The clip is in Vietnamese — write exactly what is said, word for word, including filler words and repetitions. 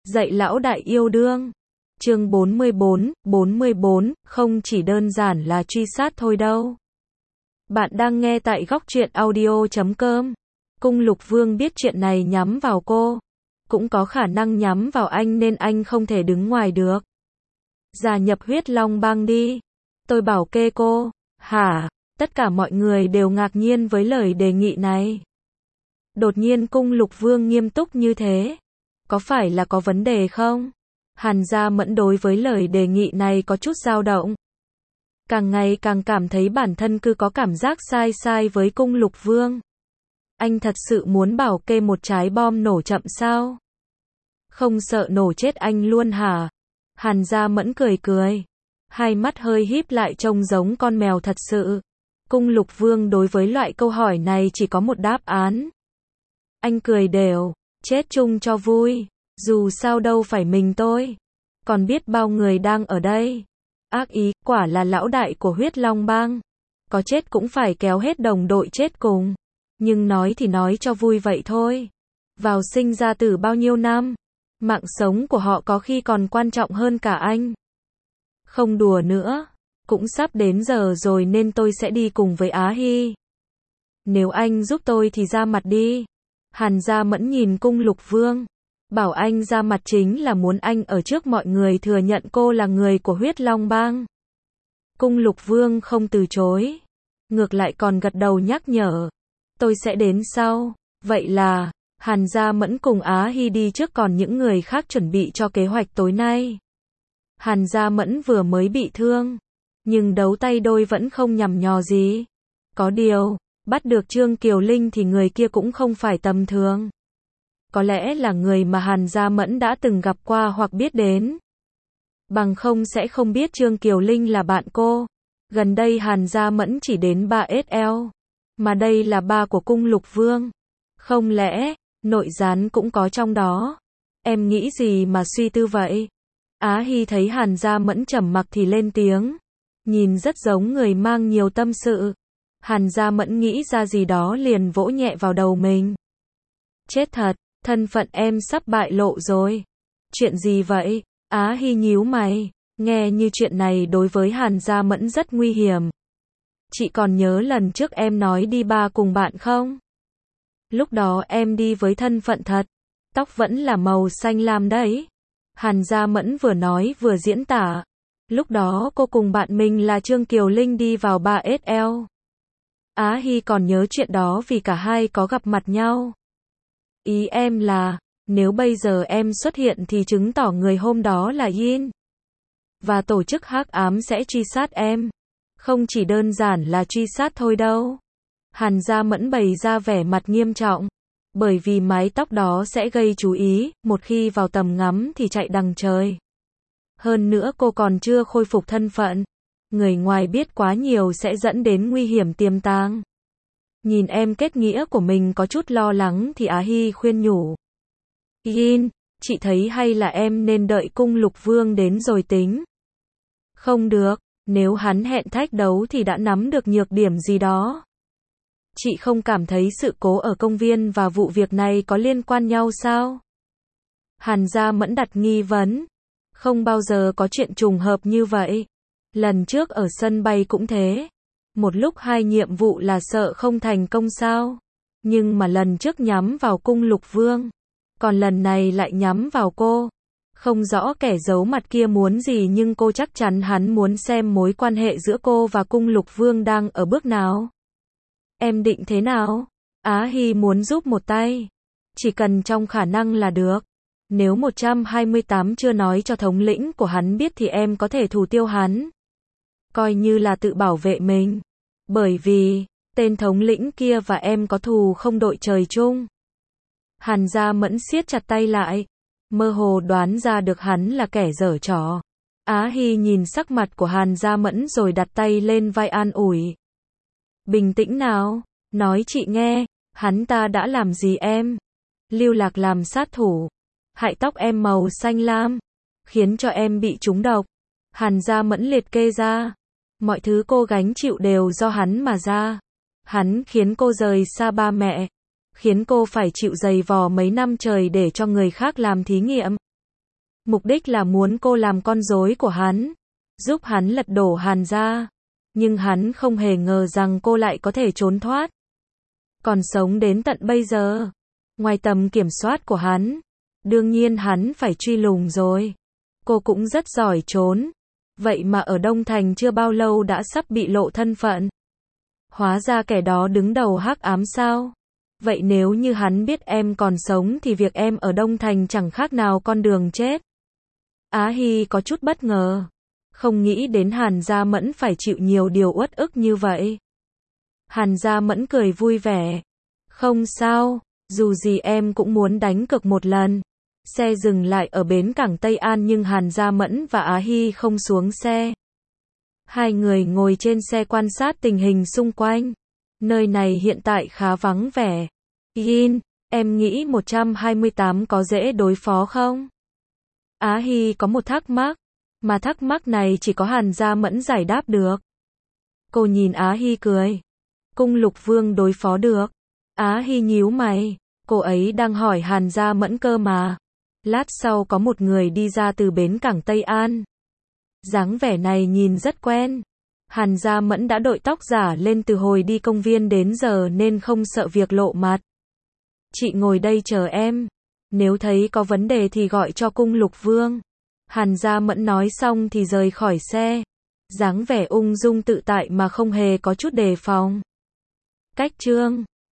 Dạy lão đại yêu đương. Chương bốn mươi bốn, bốn mươi bốn, không chỉ đơn giản là truy sát thôi đâu. Bạn đang nghe tại góc truyện audio chấm com. Cung Lục Vương biết chuyện này nhắm vào cô, cũng có khả năng nhắm vào anh nên anh không thể đứng ngoài được. Gia nhập Huyết Long Bang đi. Tôi bảo kê cô. Hả? Tất cả mọi người đều ngạc nhiên với lời đề nghị này. Đột nhiên Cung Lục Vương nghiêm túc như thế. Có phải là có vấn đề không? Hàn Gia Mẫn đối với lời đề nghị này có chút dao động. Càng ngày càng cảm thấy bản thân cứ có cảm giác sai sai với Cung Lục Vương. Anh thật sự muốn bảo kê một trái bom nổ chậm sao? Không sợ nổ chết anh luôn hả? Hàn Gia Mẫn cười cười. Hai mắt hơi híp lại trông giống con mèo thật sự. Cung Lục Vương đối với loại câu hỏi này chỉ có một đáp án. Anh cười đều, chết chung cho vui. Dù sao đâu phải mình tôi. Còn biết bao người đang ở đây. Ác ý, quả là lão đại của Huyết Long Bang. Có chết cũng phải kéo hết đồng đội chết cùng. Nhưng nói thì nói cho vui vậy thôi. Vào sinh ra tử bao nhiêu năm. Mạng sống của họ có khi còn quan trọng hơn cả anh. Không đùa nữa. Cũng sắp đến giờ rồi nên tôi sẽ đi cùng với Á Hy. Nếu anh giúp tôi thì ra mặt đi. Hàn Gia Mẫn nhìn Cung Lục Vương. Bảo anh ra mặt chính là muốn anh ở trước mọi người thừa nhận cô là người của Huyết Long Bang. Cung Lục Vương không từ chối. Ngược lại còn gật đầu nhắc nhở. Tôi sẽ đến sau. Vậy là, Hàn Gia Mẫn cùng Á Hy đi trước còn những người khác chuẩn bị cho kế hoạch tối nay. Hàn Gia Mẫn vừa mới bị thương. Nhưng đấu tay đôi vẫn không nhằm nhò gì. Có điều, bắt được Trương Kiều Linh thì người kia cũng không phải tầm thường. Có lẽ là người mà Hàn Gia Mẫn đã từng gặp qua hoặc biết đến. Bằng không sẽ không biết Trương Kiều Linh là bạn cô. Gần đây Hàn Gia Mẫn chỉ đến ba ét lờ. Mà đây là ba của Cung Lục Vương. Không lẽ, nội gián cũng có trong đó? Em nghĩ gì mà suy tư vậy? Á Hy thấy Hàn Gia Mẫn trầm mặc thì lên tiếng. Nhìn rất giống người mang nhiều tâm sự. Hàn Gia Mẫn nghĩ ra gì đó liền vỗ nhẹ vào đầu mình. Chết thật, thân phận em sắp bại lộ rồi. Chuyện gì vậy? Á Hy nhíu mày. Nghe như chuyện này đối với Hàn Gia Mẫn rất nguy hiểm. Chị còn nhớ lần trước em nói đi ba cùng bạn không? Lúc đó em đi với thân phận thật. Tóc vẫn là màu xanh lam đấy. Hàn Gia Mẫn vừa nói vừa diễn tả. Lúc đó cô cùng bạn mình là Trương Kiều Linh đi vào ba ét lờ. Á Hy còn nhớ chuyện đó vì cả hai có gặp mặt nhau. Ý em là, nếu bây giờ em xuất hiện thì chứng tỏ người hôm đó là Yin. Và tổ chức hắc ám sẽ truy sát em. Không chỉ đơn giản là truy sát thôi đâu. Hàn Gia Mẫn bày ra vẻ mặt nghiêm trọng. Bởi vì mái tóc đó sẽ gây chú ý, một khi vào tầm ngắm thì chạy đằng trời. Hơn nữa cô còn chưa khôi phục thân phận. Người ngoài biết quá nhiều sẽ dẫn đến nguy hiểm tiềm tàng. Nhìn em kết nghĩa của mình có chút lo lắng thì Á Hy khuyên nhủ. Yin, chị thấy hay là em nên đợi Cung Lục Vương đến rồi tính. Không được, nếu hắn hẹn thách đấu thì đã nắm được nhược điểm gì đó. Chị không cảm thấy sự cố ở công viên và vụ việc này có liên quan nhau sao? Hàn Gia Mẫn đặt nghi vấn. Không bao giờ có chuyện trùng hợp như vậy. Lần trước ở sân bay cũng thế. Một lúc hai nhiệm vụ là sợ không thành công sao? Nhưng mà lần trước nhắm vào Cung Lục Vương. Còn lần này lại nhắm vào cô. Không rõ kẻ giấu mặt kia muốn gì nhưng cô chắc chắn hắn muốn xem mối quan hệ giữa cô và Cung Lục Vương đang ở bước nào. Em định thế nào? Á Hy muốn giúp một tay. Chỉ cần trong khả năng là được. Nếu một trăm hai mươi tám chưa nói cho thống lĩnh của hắn biết thì em có thể thủ tiêu hắn. Coi như là tự bảo vệ mình. Bởi vì, tên thống lĩnh kia và em có thù không đội trời chung. Hàn Gia Mẫn siết chặt tay lại. Mơ hồ đoán ra được hắn là kẻ giở trò. Á Hy nhìn sắc mặt của Hàn Gia Mẫn rồi đặt tay lên vai an ủi. Bình tĩnh nào, nói chị nghe, hắn ta đã làm gì em? Lưu lạc làm sát thủ. Hại tóc em màu xanh lam. Khiến cho em bị trúng độc. Hàn Gia Mẫn liệt kê ra. Mọi thứ cô gánh chịu đều do hắn mà ra. Hắn khiến cô rời xa ba mẹ. Khiến cô phải chịu giày vò mấy năm trời để cho người khác làm thí nghiệm. Mục đích là muốn cô làm con rối của hắn, giúp hắn lật đổ Hàn gia. Nhưng hắn không hề ngờ rằng cô lại có thể trốn thoát. Còn sống đến tận bây giờ, ngoài tầm kiểm soát của hắn. Đương nhiên hắn phải truy lùng rồi. Cô cũng rất giỏi trốn. Vậy mà ở Đông Thành chưa bao lâu đã sắp bị lộ thân phận. Hóa ra kẻ đó đứng đầu hắc ám sao? Vậy nếu như hắn biết em còn sống thì việc em ở Đông Thành chẳng khác nào con đường chết. Á Hy có chút bất ngờ. Không nghĩ đến Hàn Gia Mẫn phải chịu nhiều điều uất ức như vậy. Hàn Gia Mẫn cười vui vẻ. Không sao, dù gì em cũng muốn đánh cược một lần. Xe dừng lại ở bến cảng Tây An nhưng Hàn Gia Mẫn và Á Hy không xuống xe. Hai người ngồi trên xe quan sát tình hình xung quanh. Nơi này hiện tại khá vắng vẻ. Yin, em nghĩ một trăm hai mươi tám có dễ đối phó không? Á Hy có một thắc mắc. Mà thắc mắc này chỉ có Hàn Gia Mẫn giải đáp được. Cô nhìn Á Hy cười. Cung Lục Vương đối phó được. Á Hy nhíu mày. Cô ấy đang hỏi Hàn Gia Mẫn cơ mà. Lát sau có một người đi ra từ bến cảng Tây An. Dáng vẻ này nhìn rất quen. Hàn Gia Mẫn đã đội tóc giả lên từ hồi đi công viên đến giờ nên không sợ việc lộ mặt. Chị ngồi đây chờ em. Nếu thấy có vấn đề thì gọi cho Cung Lục Vương. Hàn Gia Mẫn nói xong thì rời khỏi xe. Dáng vẻ ung dung tự tại mà không hề có chút đề phòng. Cách chương